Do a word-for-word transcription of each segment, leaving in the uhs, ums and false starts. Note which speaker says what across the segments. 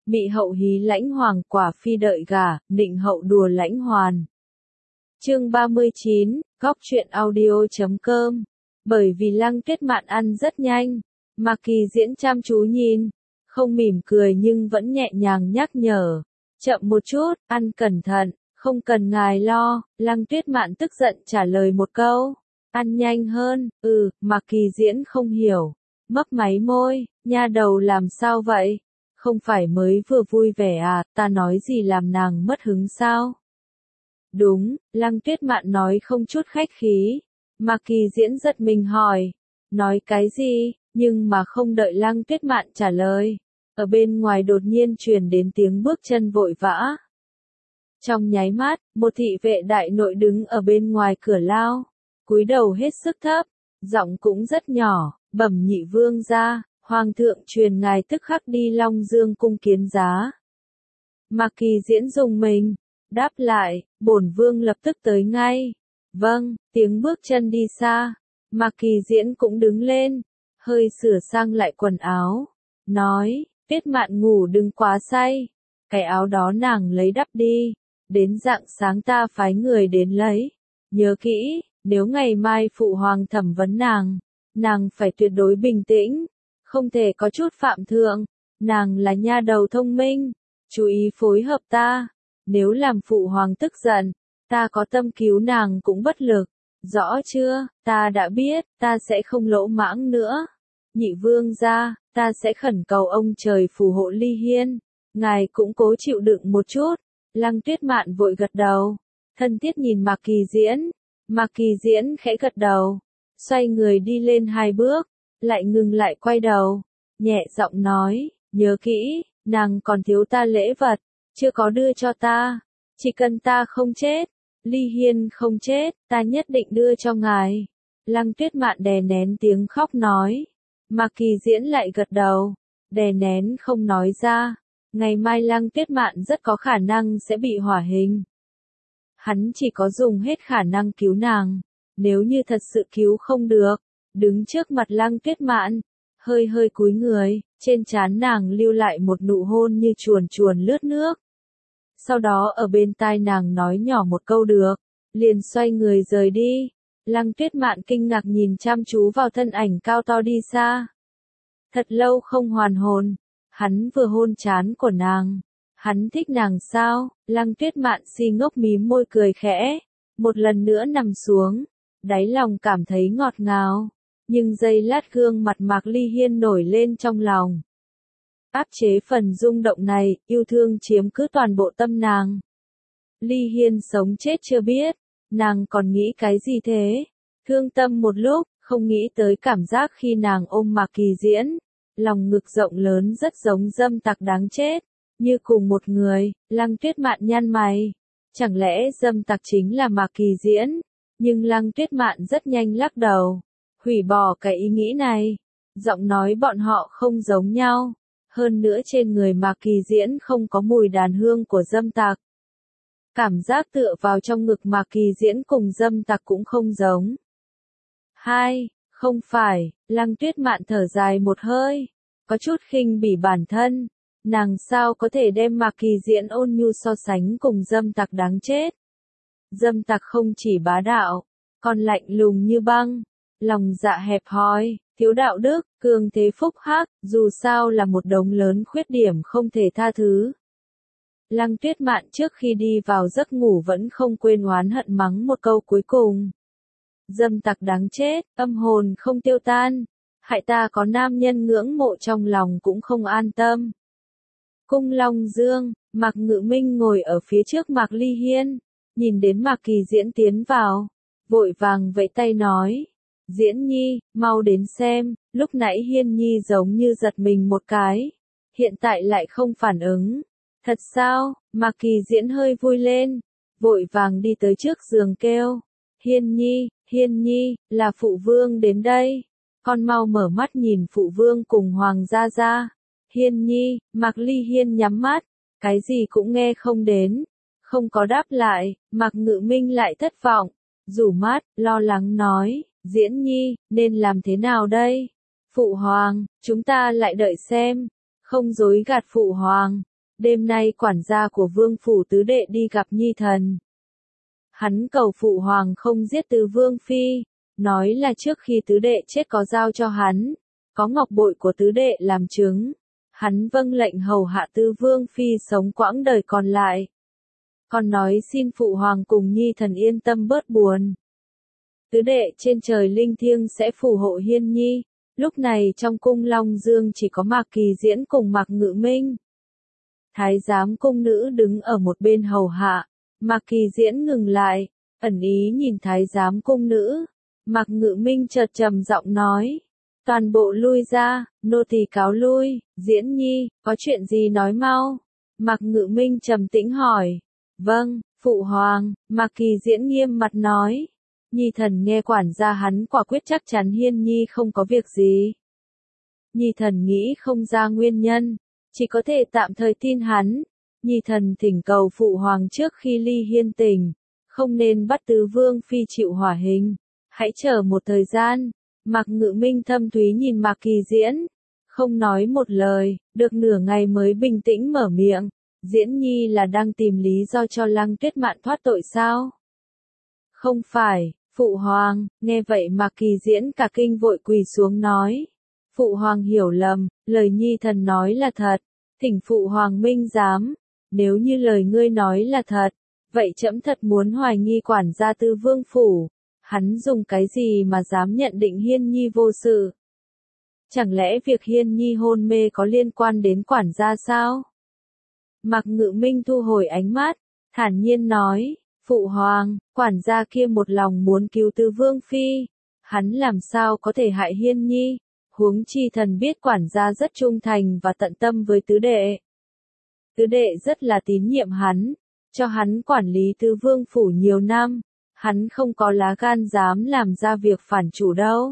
Speaker 1: Mị hậu hí lãnh hoàng, quả phi đợi gả, nịnh hậu đùa lãnh hoàn. Chương ba mươi chín, góc truyện audio chấm com. Bởi vì Lăng Tuyết Mạn ăn rất nhanh, Mạc Kỳ Diễn chăm chú nhìn, không mỉm cười nhưng vẫn nhẹ nhàng nhắc nhở. Chậm một chút, ăn cẩn thận, không cần ngài lo. Lăng Tuyết Mạn tức giận trả lời một câu. Ăn nhanh hơn, ừ. Mạc Kỳ Diễn không hiểu, mấp máy môi, nha đầu làm sao vậy? Không phải mới vừa vui vẻ à, ta nói gì làm nàng mất hứng sao? Đúng, Lăng Tuyết Mạn nói không chút khách khí. Mạc Kỳ Diễn giật mình hỏi, nói cái gì? Nhưng mà không đợi Lăng Tuyết Mạn trả lời, ở bên ngoài đột nhiên truyền đến tiếng bước chân vội vã. Trong nháy mắt, một thị vệ đại nội đứng ở bên ngoài cửa lao, cúi đầu hết sức thấp, giọng cũng rất nhỏ, bẩm nhị vương gia, hoàng thượng truyền ngài tức khắc đi Long Dương cung kiến giá. Mạc Kỳ Diễn dùng mình, đáp lại, bổn vương lập tức tới ngay. Vâng. Tiếng bước chân đi xa, Mạc Kỳ Diễn cũng đứng lên, hơi sửa sang lại quần áo, nói, Tuyết Mạn ngủ đừng quá say, cái áo đó nàng lấy đắp đi, đến rạng sáng ta phái người đến lấy. Nhớ kỹ, nếu ngày mai phụ hoàng thẩm vấn nàng, nàng phải tuyệt đối bình tĩnh, không thể có chút phạm thượng, nàng là nha đầu thông minh, chú ý phối hợp ta, nếu làm phụ hoàng tức giận, ta có tâm cứu nàng cũng bất lực, rõ chưa? Ta đã biết, ta sẽ không lỗ mãng nữa. Nhị vương gia, ta sẽ khẩn cầu ông trời phù hộ Ly Hiên, ngài cũng cố chịu đựng một chút. Lăng Tuyết Mạn vội gật đầu, thân thiết nhìn Mạc Kỳ Diễn. Mạc Kỳ Diễn khẽ gật đầu, xoay người đi lên hai bước, lại ngừng lại quay đầu, nhẹ giọng nói, nhớ kỹ, nàng còn thiếu ta lễ vật, chưa có đưa cho ta, chỉ cần ta không chết, Ly Hiên không chết, ta nhất định đưa cho ngài. Lăng Tuyết Mạn đè nén tiếng khóc nói. Mạc Kỳ Diễn lại gật đầu, đè nén không nói ra. Ngày mai Lăng Tuyết Mạn rất có khả năng sẽ bị hỏa hình. Hắn chỉ có dùng hết khả năng cứu nàng, nếu như thật sự cứu không được, đứng trước mặt Lăng Tuyết Mạn, hơi hơi cúi người, trên trán nàng lưu lại một nụ hôn như chuồn chuồn lướt nước. Sau đó ở bên tai nàng nói nhỏ một câu được, liền xoay người rời đi. Lăng Tuyết Mạn kinh ngạc nhìn chăm chú vào thân ảnh cao to đi xa. Thật lâu không hoàn hồn, hắn vừa hôn trán của nàng. Hắn thích nàng sao? Lăng Tuyết Mạn si ngốc mím môi cười khẽ, một lần nữa nằm xuống, đáy lòng cảm thấy ngọt ngào. Nhưng giây lát gương mặt Mạc Ly Hiên nổi lên trong lòng. Áp chế phần rung động này, yêu thương chiếm cứ toàn bộ tâm nàng. Ly Hiên sống chết chưa biết, nàng còn nghĩ cái gì thế? Thương tâm một lúc, không nghĩ tới cảm giác khi nàng ôm Mạc Kỳ Diễn, lòng ngực rộng lớn rất giống dâm tặc đáng chết, như cùng một người. Lăng Tuyết Mạn nhăn mày, chẳng lẽ dâm tặc chính là Mạc Kỳ Diễn? Nhưng Lăng Tuyết Mạn rất nhanh lắc đầu, hủy bỏ cái ý nghĩ này. Giọng nói bọn họ không giống nhau. Hơn nữa trên người Mạc Kỳ Diễn không có mùi đàn hương của dâm tặc. Cảm giác tựa vào trong ngực Mạc Kỳ Diễn cùng dâm tặc cũng không giống. Hai, không phải, Lăng Tuyết Mạn thở dài một hơi, có chút khinh bỉ bản thân. Nàng sao có thể đem Mạc Kỳ Diễn ôn nhu so sánh cùng dâm tặc đáng chết. Dâm tặc không chỉ bá đạo, còn lạnh lùng như băng, lòng dạ hẹp hòi, thiếu đạo đức, cường thế phúc hắc, dù sao là một đống lớn khuyết điểm không thể tha thứ. Lăng Tuyết Mạn trước khi đi vào giấc ngủ vẫn không quên oán hận mắng một câu cuối cùng. Dâm tặc đáng chết, âm hồn không tiêu tan, hại ta có nam nhân ngưỡng mộ trong lòng cũng không an tâm. Cung Long Dương, Mạc Ngự Minh ngồi ở phía trước Mạc Ly Hiên, nhìn đến Mạc Kỳ Diễn tiến vào, vội vàng vẫy tay nói. Diễn Nhi, mau đến xem. Lúc nãy Hiên Nhi giống như giật mình một cái, hiện tại lại không phản ứng. Thật sao? Mạc Kỳ Diễn hơi vui lên, vội vàng đi tới trước giường kêu. Hiên Nhi, Hiên Nhi, là phụ vương đến đây. Con mau mở mắt nhìn phụ vương cùng Hoàng gia gia. Hiên Nhi, Mạc Ly Hiên nhắm mắt, cái gì cũng nghe không đến, không có đáp lại. Mạc Ngự Minh lại thất vọng, rủ mắt, lo lắng nói. Diễn Nhi, nên làm thế nào đây? Phụ hoàng, chúng ta lại đợi xem. Không dối gạt phụ hoàng. đêm nay quản gia của vương phủ tứ đệ đi gặp nhi thần. Hắn cầu phụ hoàng không giết tứ vương phi, nói là trước khi tứ đệ chết có giao cho hắn, có ngọc bội của tứ đệ làm chứng. Hắn vâng lệnh hầu hạ tứ vương phi sống quãng đời còn lại. Còn nói xin phụ hoàng cùng nhi thần yên tâm bớt buồn. Tứ đệ trên trời linh thiêng sẽ phù hộ Hiên Nhi. Lúc này trong cung Long Dương chỉ có Mạc Kỳ Diễn cùng Mạc Ngự Minh. Thái giám cung nữ đứng ở một bên hầu hạ. Mạc Kỳ Diễn ngừng lại, ẩn ý nhìn thái giám cung nữ. Mạc Ngự Minh chợt trầm giọng nói. Toàn bộ lui ra, nô tỳ cáo lui. Diễn Nhi, có chuyện gì nói mau. Mạc Ngự Minh trầm tĩnh hỏi. Vâng, phụ hoàng. Mạc Kỳ Diễn nghiêm mặt nói. Nhi thần nghe quản gia hắn quả quyết chắc chắn Hiên Nhi không có việc gì. Nhi thần nghĩ không ra nguyên nhân, chỉ có thể tạm thời tin hắn. Nhi thần thỉnh cầu phụ hoàng trước khi ly hiên tình, không nên bắt tứ vương phi chịu hỏa hình. Hãy chờ một thời gian. Mạc Ngự Minh thâm thúy nhìn Mạc Kỳ Diễn, không nói một lời, được nửa ngày mới bình tĩnh mở miệng. Diễn Nhi là đang tìm lý do cho Lăng Tuyết Mạn thoát tội sao? Không phải, phụ hoàng. Nghe vậy Mạc Kỳ Diễn cả kinh vội quỳ xuống nói. Phụ hoàng hiểu lầm, lời nhi thần nói là thật, thỉnh phụ hoàng minh giám. Nếu như lời ngươi nói là thật, vậy trẫm thật muốn hoài nghi quản gia Tư Vương phủ. Hắn dùng cái gì mà dám nhận định Hiên Nhi vô sự? Chẳng lẽ việc Hiên Nhi hôn mê có liên quan đến quản gia sao? Mạc Ngự Minh thu hồi ánh mắt, thản nhiên nói. Phụ hoàng, quản gia kia một lòng muốn cứu Tư Vương phi, hắn làm sao có thể hại Hiên Nhi, huống chi thần biết quản gia rất trung thành và tận tâm với tứ đệ. Tứ đệ rất là tín nhiệm hắn, cho hắn quản lý Tư Vương phủ nhiều năm, hắn không có lá gan dám làm ra việc phản chủ đâu.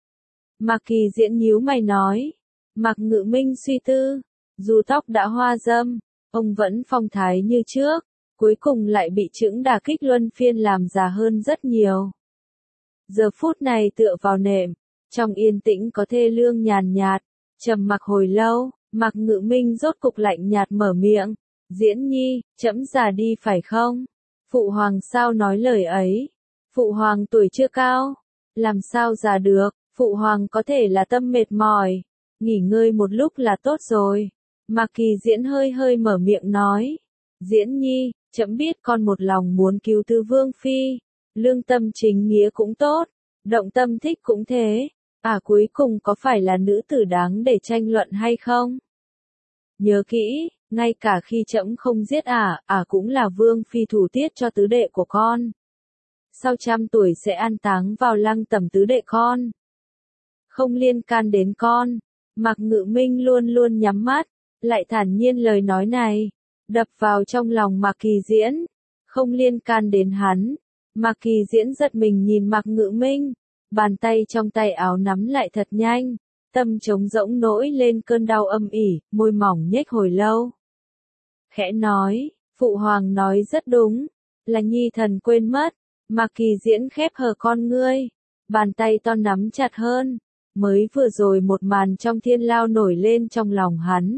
Speaker 1: Mạc Kỳ Diễn nhíu mày nói. Mạc Ngự Minh suy tư, dù tóc đã hoa râm, ông vẫn phong thái như trước. Cuối cùng lại bị chững đả kích luân phiên làm già hơn rất nhiều. Giờ phút này tựa vào nệm, trong yên tĩnh có thê lương nhàn nhạt, trầm mặc hồi lâu, Mạc Ngự Minh rốt cục lạnh nhạt mở miệng. Diễn Nhi, trẫm già đi phải không? Phụ hoàng sao nói lời ấy? Phụ hoàng tuổi chưa cao, làm sao già được? Phụ hoàng có thể là tâm mệt mỏi, nghỉ ngơi một lúc là tốt rồi. Mạc Kỳ Diễn hơi hơi mở miệng nói. Diễn Nhi, trẫm biết con một lòng muốn cứu Tư Vương phi, lương tâm chính nghĩa cũng tốt, động tâm thích cũng thế, à cuối cùng có phải là nữ tử đáng để tranh luận hay không? Nhớ kỹ, ngay cả khi trẫm không giết ả, à, ả cũng là vương phi thủ tiết cho tứ đệ của con. Sau trăm tuổi sẽ an táng vào lăng tẩm tứ đệ con. Không liên can đến con. Mạc Ngự Minh luôn luôn nhắm mắt, lại thản nhiên lời nói này đập vào trong lòng Mạc Kỳ Diễn, không liên can đến hắn. Mạc Kỳ Diễn giật mình nhìn Mạc Ngự Minh, bàn tay trong tay áo nắm lại thật nhanh, tâm trống rỗng nổi lên cơn đau âm ỉ, môi mỏng nhếch hồi lâu. Khẽ nói, phụ hoàng nói rất đúng, là nhi thần quên mất. Mạc Kỳ Diễn khép hờ con ngươi, bàn tay to nắm chặt hơn, mới vừa rồi một màn trong thiên lao nổi lên trong lòng hắn.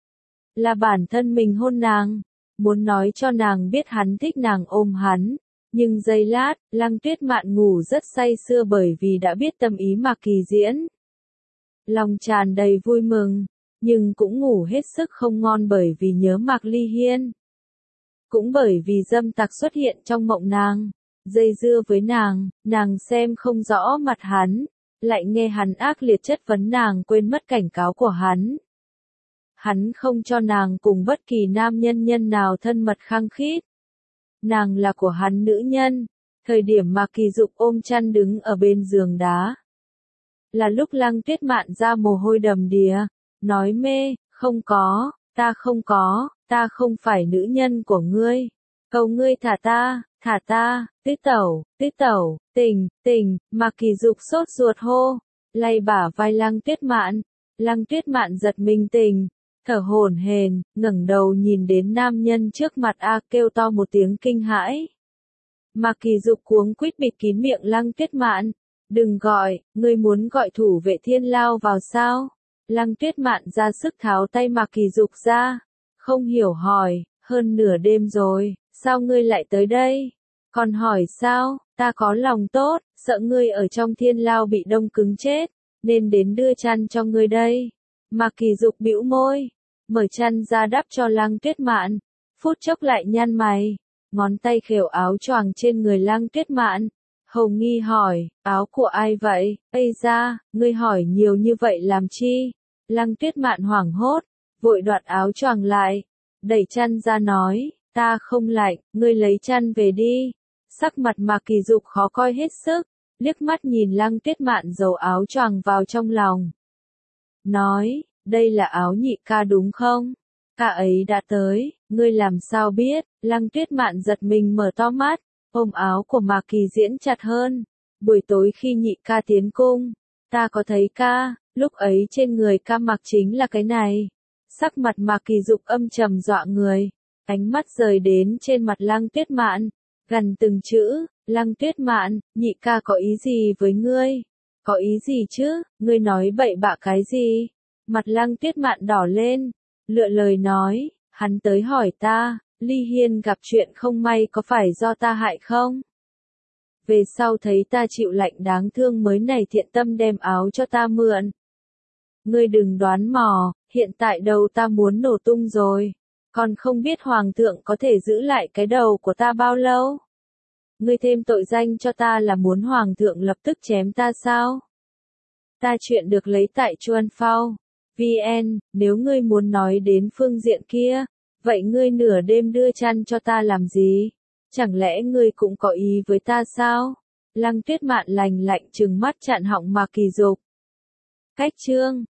Speaker 1: Là bản thân mình hôn nàng, muốn nói cho nàng biết hắn thích nàng ôm hắn, nhưng giây lát, Lăng Tuyết Mạn ngủ rất say sưa bởi vì đã biết tâm ý Mạc Kỳ Diễn. Lòng tràn đầy vui mừng, nhưng cũng ngủ hết sức không ngon bởi vì nhớ Mạc Ly Hiên. Cũng bởi vì dâm tặc xuất hiện trong mộng nàng, dây dưa với nàng, nàng xem không rõ mặt hắn, lại nghe hắn ác liệt chất vấn nàng quên mất cảnh cáo của hắn. Hắn không cho nàng cùng bất kỳ nam nhân nhân nào thân mật khăng khít. Nàng là của hắn nữ nhân, thời điểm mà Kỳ Dục ôm chăn đứng ở bên giường đá. Là lúc Lăng Tuyết Mạn ra mồ hôi đầm đìa, nói mê, không có, ta không có, ta không phải nữ nhân của ngươi. Cầu ngươi thả ta, thả ta, Tuyết tẩu, Tuyết tẩu, tình, tình, mà Kỳ Dục sốt ruột hô, lay bả vai Lăng Tuyết Mạn. Lăng Tuyết Mạn giật mình tỉnh, thở hổn hển, ngẩng đầu nhìn đến nam nhân trước mặt a kêu to một tiếng kinh hãi. Mà Kỳ Dục cuống quýt bịt kín miệng Lăng Tuyết Mạn, đừng gọi, ngươi muốn gọi thủ vệ thiên lao vào sao? Lăng Tuyết Mạn ra sức tháo tay Mạc Kỳ Dục ra, Không hiểu hỏi, hơn nửa đêm rồi, sao ngươi lại tới đây? Còn hỏi sao, ta có lòng tốt, sợ ngươi ở trong thiên lao bị đông cứng chết, nên đến đưa chăn cho ngươi đây. Mạc Kỳ Dục bĩu môi, mở chăn ra đắp cho Lăng Tuyết Mạn, phút chốc lại nhăn mày, ngón tay khều áo choàng trên người Lăng Tuyết Mạn. Hầu nghi hỏi, áo của ai vậy? Ây da, ngươi hỏi nhiều như vậy làm chi? Lăng Tuyết Mạn hoảng hốt, vội đoạt áo choàng lại, đẩy chăn ra nói, ta không lạnh, ngươi lấy chăn về đi. Sắc mặt Mạc Kỳ Dục khó coi hết sức, liếc mắt nhìn Lăng Tuyết Mạn giấu áo choàng vào trong lòng. Nói, đây là áo nhị ca đúng không? Ca ấy đã tới, ngươi làm sao biết? Lăng Tuyết Mạn giật mình mở to mắt, ôm áo của Mạc Kỳ Diễn chặt hơn. Buổi tối khi nhị ca tiến cung, ta có thấy ca, lúc ấy trên người ca mặc chính là cái này. Sắc mặt Mạc Kỳ Dục âm trầm dọa người, ánh mắt rời đến trên mặt Lăng Tuyết Mạn, gần từng chữ, Lăng Tuyết Mạn, nhị ca có ý gì với ngươi? Có ý gì chứ, ngươi nói bậy bạ cái gì? Mặt Lăng Tuyết Mạn đỏ lên, lựa lời nói, hắn tới hỏi ta, Ly Hiên gặp chuyện không may có phải do ta hại không? Về sau thấy ta chịu lạnh đáng thương mới này thiện tâm đem áo cho ta mượn. Ngươi đừng đoán mò, hiện tại đầu ta muốn nổ tung rồi, còn không biết hoàng thượng có thể giữ lại cái đầu của ta bao lâu? Ngươi thêm tội danh cho ta là muốn hoàng thượng lập tức chém ta sao? Ta chuyện được lấy tại Chuan Phao vê en, nếu ngươi muốn nói đến phương diện kia, vậy ngươi nửa đêm đưa chăn cho ta làm gì? Chẳng lẽ ngươi cũng có ý với ta sao? Lăng Tuyết Mạn lành lạnh trừng mắt chặn họng Mạc Kỳ Dục. Cách chương